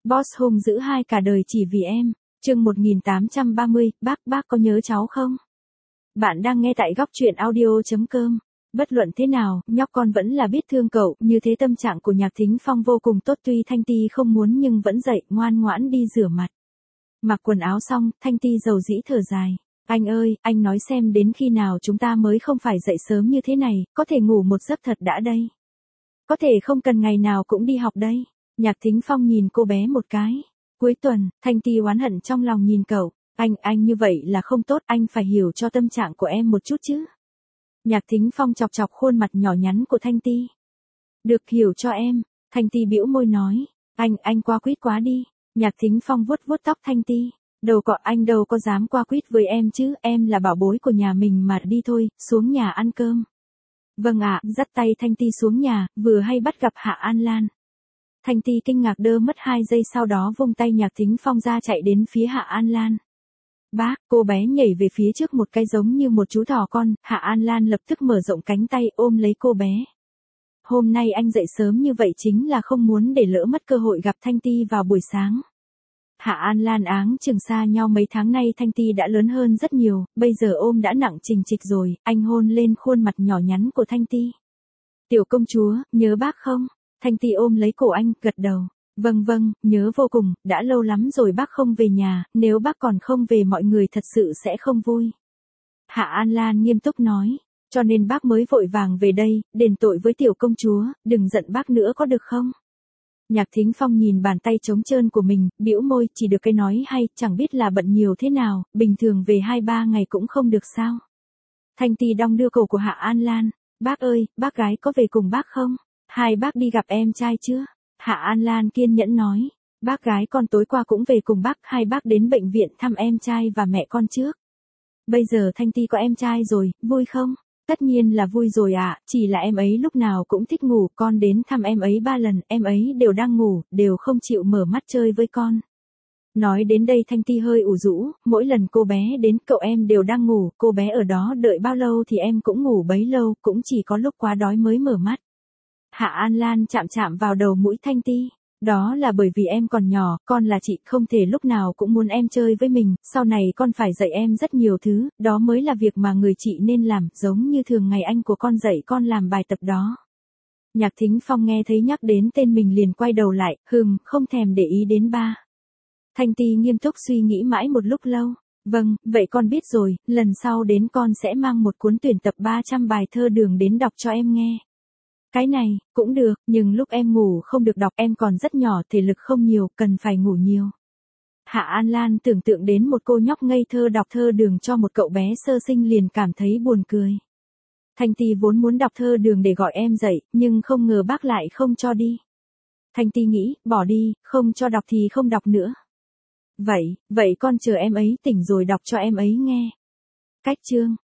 Boss hung dữ hai cả đời chỉ vì em. Chương 1830, bác có nhớ cháu không? Bạn đang nghe tại góc truyện audio.com. Bất luận thế nào, nhóc con vẫn là biết thương cậu, như thế tâm trạng của Nhạc Thính Phong vô cùng tốt, tuy Thanh Ti không muốn nhưng vẫn dậy, ngoan ngoãn đi rửa mặt. Mặc quần áo xong, Thanh Ti dầu dĩ thở dài. Anh ơi, anh nói xem đến khi nào chúng ta mới không phải dậy sớm như thế này, có thể ngủ một giấc thật đã đây. Có thể không cần ngày nào cũng đi học đây. Nhạc Thính Phong nhìn cô bé một cái. Cuối tuần, Thanh Ti oán hận trong lòng nhìn cậu. Anh như vậy là không tốt, anh phải hiểu cho tâm trạng của em một chút chứ. Nhạc Thính Phong chọc chọc khuôn mặt nhỏ nhắn của Thanh Ti. Được, hiểu cho em. Thanh Ti bĩu môi nói. Anh qua quýt quá đi. Nhạc Thính Phong vuốt vuốt tóc Thanh Ti. Anh đâu có dám qua quýt với em chứ, em là bảo bối của nhà mình mà, đi thôi, xuống nhà ăn cơm. Vâng ạ, dắt tay Thanh Ti xuống nhà, vừa hay bắt gặp Hạ An Lan. Thanh Ti kinh ngạc đơ mất 2 giây, sau đó vung tay Nhạc Thính Phong ra chạy đến phía Hạ An Lan. Bác, cô bé nhảy về phía trước một cái giống như một chú thỏ con, Hạ An Lan lập tức mở rộng cánh tay ôm lấy cô bé. Hôm nay anh dậy sớm như vậy chính là không muốn để lỡ mất cơ hội gặp Thanh Ti vào buổi sáng. Hạ An Lan áng chừng xa nhau mấy tháng nay Thanh Ti đã lớn hơn rất nhiều, bây giờ ôm đã nặng trình trịch rồi, anh hôn lên khuôn mặt nhỏ nhắn của Thanh Ti. Tiểu công chúa, nhớ bác không? Thanh Ti ôm lấy cổ anh, gật đầu. Vâng, nhớ vô cùng, đã lâu lắm rồi bác không về nhà, nếu bác còn không về mọi người thật sự sẽ không vui. Hạ An Lan nghiêm túc nói, cho nên bác mới vội vàng về đây, đền tội với tiểu công chúa, đừng giận bác nữa có được không? Nhạc Thính Phong nhìn bàn tay trống trơn của mình, bĩu môi, chỉ được cái nói hay, chẳng biết là bận nhiều thế nào, bình thường về 2-3 ngày cũng không được sao. Thanh Ti đong đưa cổ của Hạ An Lan, bác ơi, bác gái có về cùng bác không? Hai bác đi gặp em trai chưa? Hạ An Lan kiên nhẫn nói, bác gái con tối qua cũng về cùng bác, hai bác đến bệnh viện thăm em trai và mẹ con trước. Bây giờ Thanh Ti có em trai rồi, vui không? Tất nhiên là vui rồi ạ, chỉ là em ấy lúc nào cũng thích ngủ, con đến thăm em ấy 3 lần, em ấy đều đang ngủ, đều không chịu mở mắt chơi với con. Nói đến đây Thanh Ti hơi ủ rũ, mỗi lần cô bé đến cậu em đều đang ngủ, cô bé ở đó đợi bao lâu thì em cũng ngủ bấy lâu, cũng chỉ có lúc quá đói mới mở mắt. Hạ An Lan chạm vào đầu mũi Thanh Ti. Đó là bởi vì em còn nhỏ, con là chị, không thể lúc nào cũng muốn em chơi với mình, sau này con phải dạy em rất nhiều thứ, đó mới là việc mà người chị nên làm, giống như thường ngày anh của con dạy con làm bài tập đó. Nhạc Thính Phong nghe thấy nhắc đến tên mình liền quay đầu lại, không thèm để ý đến ba. Thanh Ti nghiêm túc suy nghĩ mãi một lúc lâu. Vâng, vậy con biết rồi, lần sau đến con sẽ mang một cuốn tuyển tập 300 bài thơ Đường đến đọc cho em nghe. Cái này, cũng được, nhưng lúc em ngủ không được đọc, em còn rất nhỏ, thể lực không nhiều, cần phải ngủ nhiều. Hạ An Lan tưởng tượng đến một cô nhóc ngây thơ đọc thơ Đường cho một cậu bé sơ sinh liền cảm thấy buồn cười. Thanh Ti vốn muốn đọc thơ Đường để gọi em dậy, nhưng không ngờ bác lại không cho đi. Thanh Ti nghĩ, bỏ đi, không cho đọc thì không đọc nữa. Vậy con chờ em ấy tỉnh rồi đọc cho em ấy nghe. Cách chương